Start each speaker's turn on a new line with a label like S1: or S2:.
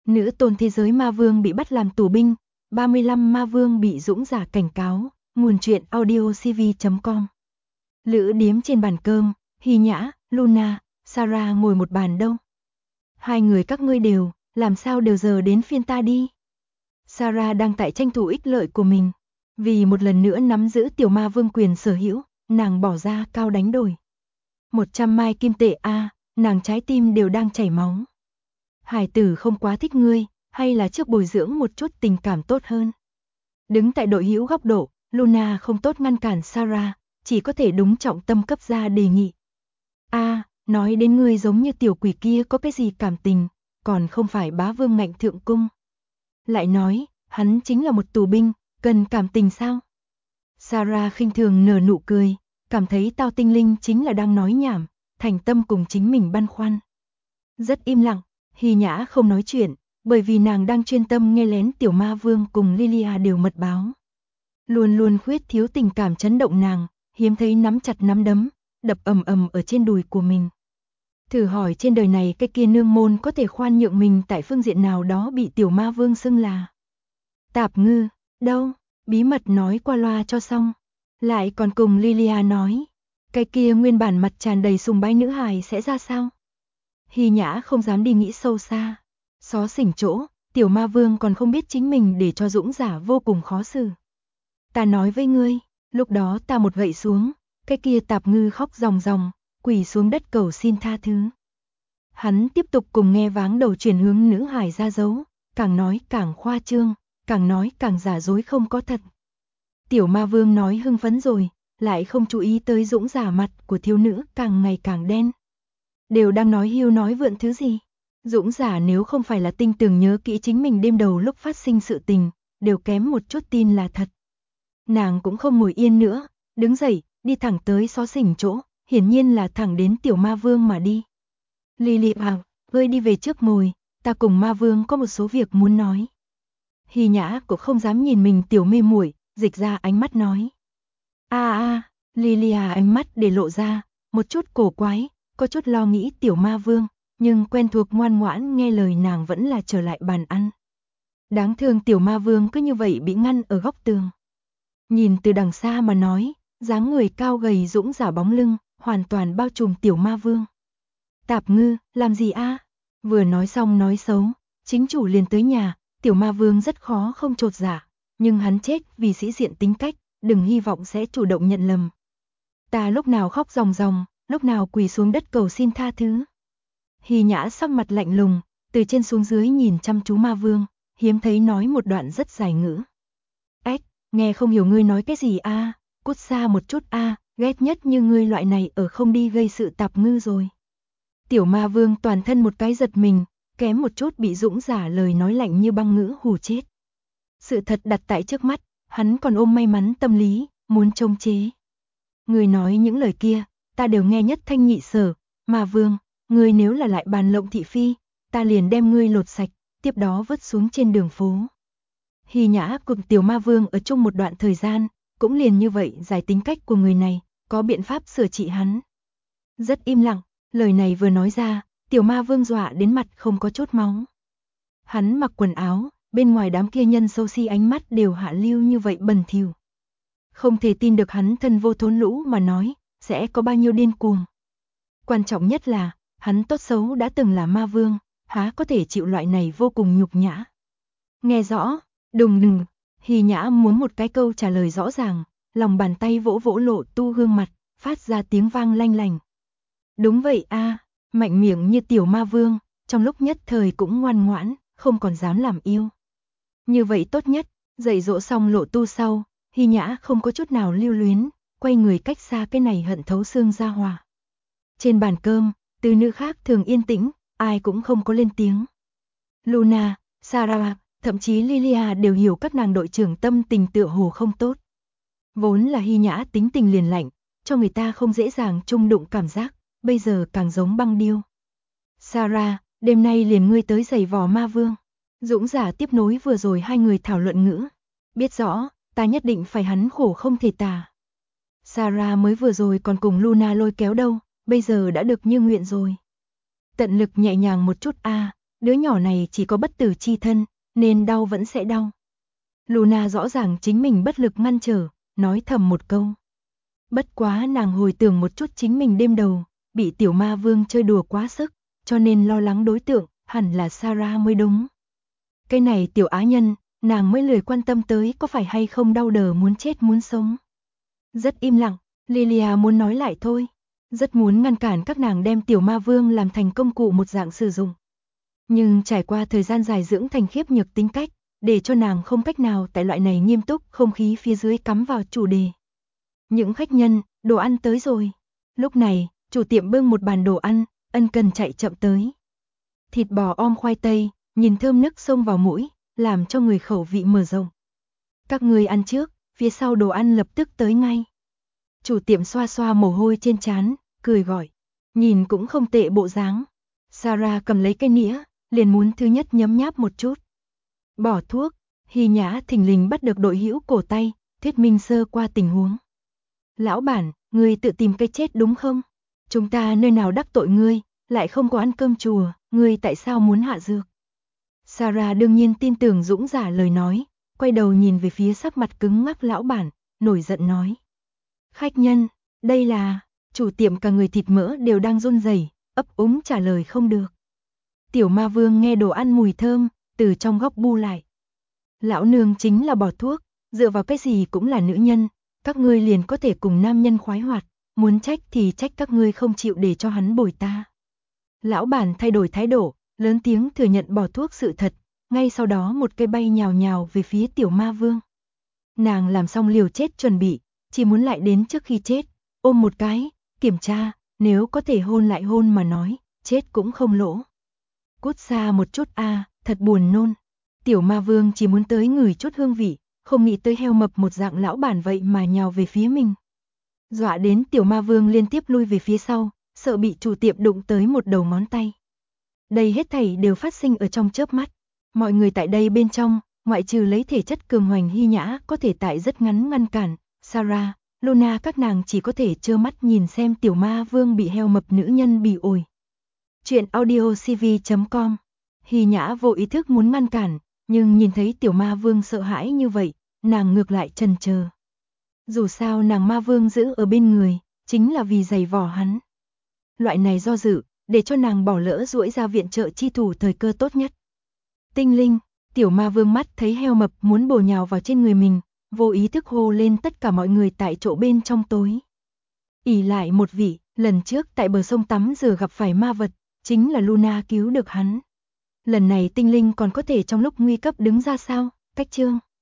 S1: Nữ tôn thế giới ma vương bị bắt làm tù binh, 35 ma vương bị dũng giả cảnh cáo, nguồn truyện audiocv.com. Lữ điếm trên bàn cơm, Hy Nhã, Luna, Sarah ngồi một bàn đâu. Hai người các ngươi đều, làm sao đều giờ đến phiên ta đi. Sarah đang tại tranh thủ ích lợi của mình, vì một lần nữa nắm giữ tiểu ma vương quyền sở hữu, nàng bỏ ra cao đánh đổi. 100 mai kim tệ a, nàng trái tim đều đang chảy máu. Hải tử không quá thích ngươi, hay là trước bồi dưỡng một chút tình cảm tốt hơn. Đứng tại đội hữu góc độ, Luna không tốt ngăn cản Sarah, chỉ có thể đúng trọng tâm cấp ra đề nghị. Nói đến ngươi giống như tiểu quỷ kia có cái gì cảm tình, còn không phải bá vương ngạnh thượng cung. Lại nói, hắn chính là một tù binh, cần cảm tình sao? Sarah khinh thường nở nụ cười, cảm thấy Tao Tinh Linh chính là đang nói nhảm, thành tâm cùng chính mình băn khoăn. Rất im lặng, Hy Nhã không nói chuyện, bởi vì nàng đang chuyên tâm nghe lén tiểu ma vương cùng Lilia đều mật báo. Luôn luôn khuyết thiếu tình cảm chấn động nàng, hiếm thấy nắm chặt nắm đấm, đập ầm ầm ở trên đùi của mình. Thử hỏi trên đời này cái kia nương môn có thể khoan nhượng mình tại phương diện nào đó bị tiểu ma vương xưng là tạp ngư, đâu, bí mật nói qua loa cho xong. Lại còn cùng Lilia nói, cái kia nguyên bản mặt tràn đầy sùng bái nữ hài sẽ ra sao? Hy Nhã không dám đi nghĩ sâu xa. Xó xỉnh chỗ, tiểu ma vương còn không biết chính mình để cho dũng giả vô cùng khó xử. Ta nói với ngươi, lúc đó ta một gậy xuống, cái kia tạp ngư khóc ròng ròng, quỳ xuống đất cầu xin tha thứ. Hắn tiếp tục cùng nghe váng đầu chuyển hướng nữ hài ra dấu, càng nói càng khoa trương, càng nói càng giả dối không có thật. Tiểu ma vương nói hưng phấn rồi, lại không chú ý tới dũng giả mặt của thiếu nữ càng ngày càng đen. Đều đang nói hiu nói vượn thứ gì. Dũng giả nếu không phải là tinh tường nhớ kỹ chính mình đêm đầu lúc phát sinh sự tình, đều kém một chút tin là thật. Nàng cũng không ngồi yên nữa, đứng dậy, đi thẳng tới xó xỉnh chỗ, hiển nhiên là thẳng đến tiểu ma vương mà đi. Lilia, ngươi đi về trước ngồi, ta cùng ma vương có một số việc muốn nói. Hy Nhã cũng không dám nhìn mình tiểu mê muội, dịch ra ánh mắt nói. Lilia ánh mắt để lộ ra, một chút cổ quái, có chút lo nghĩ tiểu ma vương, nhưng quen thuộc ngoan ngoãn nghe lời nàng vẫn là trở lại bàn ăn. Đáng thương tiểu ma vương cứ như vậy bị ngăn ở góc tường. Nhìn từ đằng xa mà nói, dáng người cao gầy dũng giả bóng lưng, hoàn toàn bao trùm tiểu ma vương. Tạp ngư, làm gì a? Vừa nói xong nói xấu, chính chủ liền tới nhà, tiểu ma vương rất khó không chột dạ, nhưng hắn chết vì sĩ diện tính cách, đừng hy vọng sẽ chủ động nhận lầm. Ta lúc nào khóc ròng ròng, lúc nào quỳ xuống đất cầu xin tha thứ. Hy Nhã sắc mặt lạnh lùng, từ trên xuống dưới nhìn chăm chú ma vương, hiếm thấy nói một đoạn rất dài ngữ. Nghe không hiểu ngươi nói cái gì a, cút xa một chút a, ghét nhất như ngươi loại này ở không đi gây sự tạp ngư rồi. Tiểu ma vương toàn thân một cái giật mình, kém một chút bị dũng giả lời nói lạnh như băng ngữ hù chết. Sự thật đặt tại trước mắt, hắn còn ôm may mắn tâm lý, muốn chống chế. Ngươi nói những lời kia, ta đều nghe nhất thanh nhị sở, ma vương, ngươi nếu là lại bàn lộng thị phi, ta liền đem ngươi lột sạch, tiếp đó vứt xuống trên đường phố. Hy Nhã cùng tiểu ma vương ở chung một đoạn thời gian, cũng liền như vậy giải tính cách của người này, có biện pháp sửa trị hắn. Rất im lặng, lời này vừa nói ra, tiểu ma vương dọa đến mặt không có chút máu. Hắn mặc quần áo, bên ngoài đám kia nhân xấu xí ánh mắt đều hạ lưu như vậy bẩn thỉu. Không thể tin được hắn thân vô thốn lũ mà nói, sẽ có bao nhiêu điên cuồng. Quan trọng nhất là, hắn tốt xấu đã từng là ma vương, há có thể chịu loại này vô cùng nhục nhã. Nghe rõ, đùng, Hy Nhã muốn một cái câu trả lời rõ ràng, lòng bàn tay vỗ vỗ lộ tu gương mặt, phát ra tiếng vang lanh lành. Đúng vậy a, mạnh miệng như tiểu ma vương, trong lúc nhất thời cũng ngoan ngoãn, không còn dám làm yêu. Như vậy tốt nhất, dạy dỗ xong lộ tu sau, Hy Nhã không có chút nào lưu luyến, quay người cách xa cái này hận thấu xương ra hòa. Trên bàn cơm, từ nữ khác thường yên tĩnh, ai cũng không có lên tiếng. Luna, Sarah, thậm chí Lilia đều hiểu các nàng đội trưởng tâm tình tựa hồ không tốt. Vốn là Hy Nhã tính tình liền lạnh, cho người ta không dễ dàng chung đụng cảm giác, bây giờ càng giống băng điêu. Sarah, đêm nay liền ngươi tới giày vò ma vương. Dũng giả tiếp nối vừa rồi hai người thảo luận ngữ. Biết rõ, ta nhất định phải hắn khổ không thể tả. Sarah mới vừa rồi còn cùng Luna lôi kéo đâu, bây giờ đã được như nguyện rồi. Tận lực nhẹ nhàng một chút a, Đứa nhỏ này chỉ có bất tử chi thân, nên đau vẫn sẽ đau. Luna rõ ràng chính mình bất lực ngăn trở, nói thầm một câu. Bất quá nàng hồi tưởng một chút chính mình đêm đầu, bị tiểu ma vương chơi đùa quá sức, cho nên lo lắng đối tượng, hẳn là Sarah mới đúng. Cái này tiểu á nhân, nàng mới lười quan tâm tới có phải hay không đau đờ muốn chết muốn sống. Rất im lặng, Lilia muốn nói lại thôi, rất muốn ngăn cản các nàng đem tiểu ma vương làm thành công cụ một dạng sử dụng. Nhưng trải qua thời gian dài dưỡng thành khiếp nhược tính cách, để cho nàng không cách nào tại loại này nghiêm túc không khí phía dưới cắm vào chủ đề. Những khách nhân, đồ ăn tới rồi. Lúc này, chủ tiệm bưng một bàn đồ ăn, ân cần chạy chậm tới. Thịt bò om khoai tây, nhìn thơm nức xông vào mũi, làm cho người khẩu vị mở rộng. Các ngươi ăn trước, phía sau đồ ăn lập tức tới ngay. Chủ tiệm xoa xoa mồ hôi trên trán, cười gọi. Nhìn cũng không tệ bộ dáng. Sarah cầm lấy cái nĩa, liền muốn thứ nhất nhấm nháp một chút. Bỏ thuốc, Hy Nhã thình lình bắt được đội hữu cổ tay, thuyết minh sơ qua tình huống. Lão bản, ngươi tự tìm cái chết đúng không? Chúng ta nơi nào đắc tội ngươi, lại không có ăn cơm chùa, ngươi tại sao muốn hạ dược? Sarah đương nhiên tin tưởng dũng giả lời nói, quay đầu nhìn về phía sắc mặt cứng ngắc lão bản, nổi giận nói. Khách nhân, đây là, chủ tiệm cả người thịt mỡ đều đang run rẩy, ấp úng trả lời không được. Tiểu ma vương nghe đồ ăn mùi thơm, từ trong góc bu lại. Lão nương chính là bỏ thuốc, dựa vào cái gì cũng là nữ nhân, các ngươi liền có thể cùng nam nhân khoái hoạt, muốn trách thì trách các ngươi không chịu để cho hắn bồi ta. Lão bản thay đổi thái độ, lớn tiếng thừa nhận bỏ thuốc sự thật, ngay sau đó một cây bay nhào nhào về phía tiểu ma vương. Nàng làm xong liều chết chuẩn bị, chỉ muốn lại đến trước khi chết, ôm một cái, kiểm tra, nếu có thể hôn lại hôn mà nói, chết cũng không lỗ. Cút xa một chút a, thật buồn nôn. Tiểu ma vương chỉ muốn tới ngửi chút hương vị, không nghĩ tới heo mập một dạng lão bản vậy mà nhào về phía mình. Dọa đến tiểu ma vương liên tiếp lui về phía sau, sợ bị chủ tiệm đụng tới một đầu ngón tay. Đây hết thảy đều phát sinh ở trong chớp mắt. Mọi người tại đây bên trong, ngoại trừ lấy thể chất cường hoành Hy Nhã có thể tại rất ngắn ngăn cản, Sarah, Luna các nàng chỉ có thể trơ mắt nhìn xem tiểu ma vương bị heo mập nữ nhân bỉ ổi. Chuyện audiocv.com. Hy Nhã vô ý thức muốn ngăn cản, nhưng nhìn thấy tiểu ma vương sợ hãi như vậy, nàng ngược lại chần chờ. Dù sao nàng ma vương giữ ở bên người, chính là vì giày vò hắn. Loại này do dự, để cho nàng bỏ lỡ duỗi ra viện trợ chi thủ thời cơ tốt nhất. Tinh linh, tiểu ma vương mắt thấy heo mập muốn bổ nhào vào trên người mình, vô ý thức hô lên tất cả mọi người tại chỗ bên trong tối. Ỷ lại một vị, lần trước tại bờ sông tắm rửa gặp phải ma vật, chính là Luna cứu được hắn. Lần này tinh linh còn có thể trong lúc nguy cấp đứng ra sao? Cách chương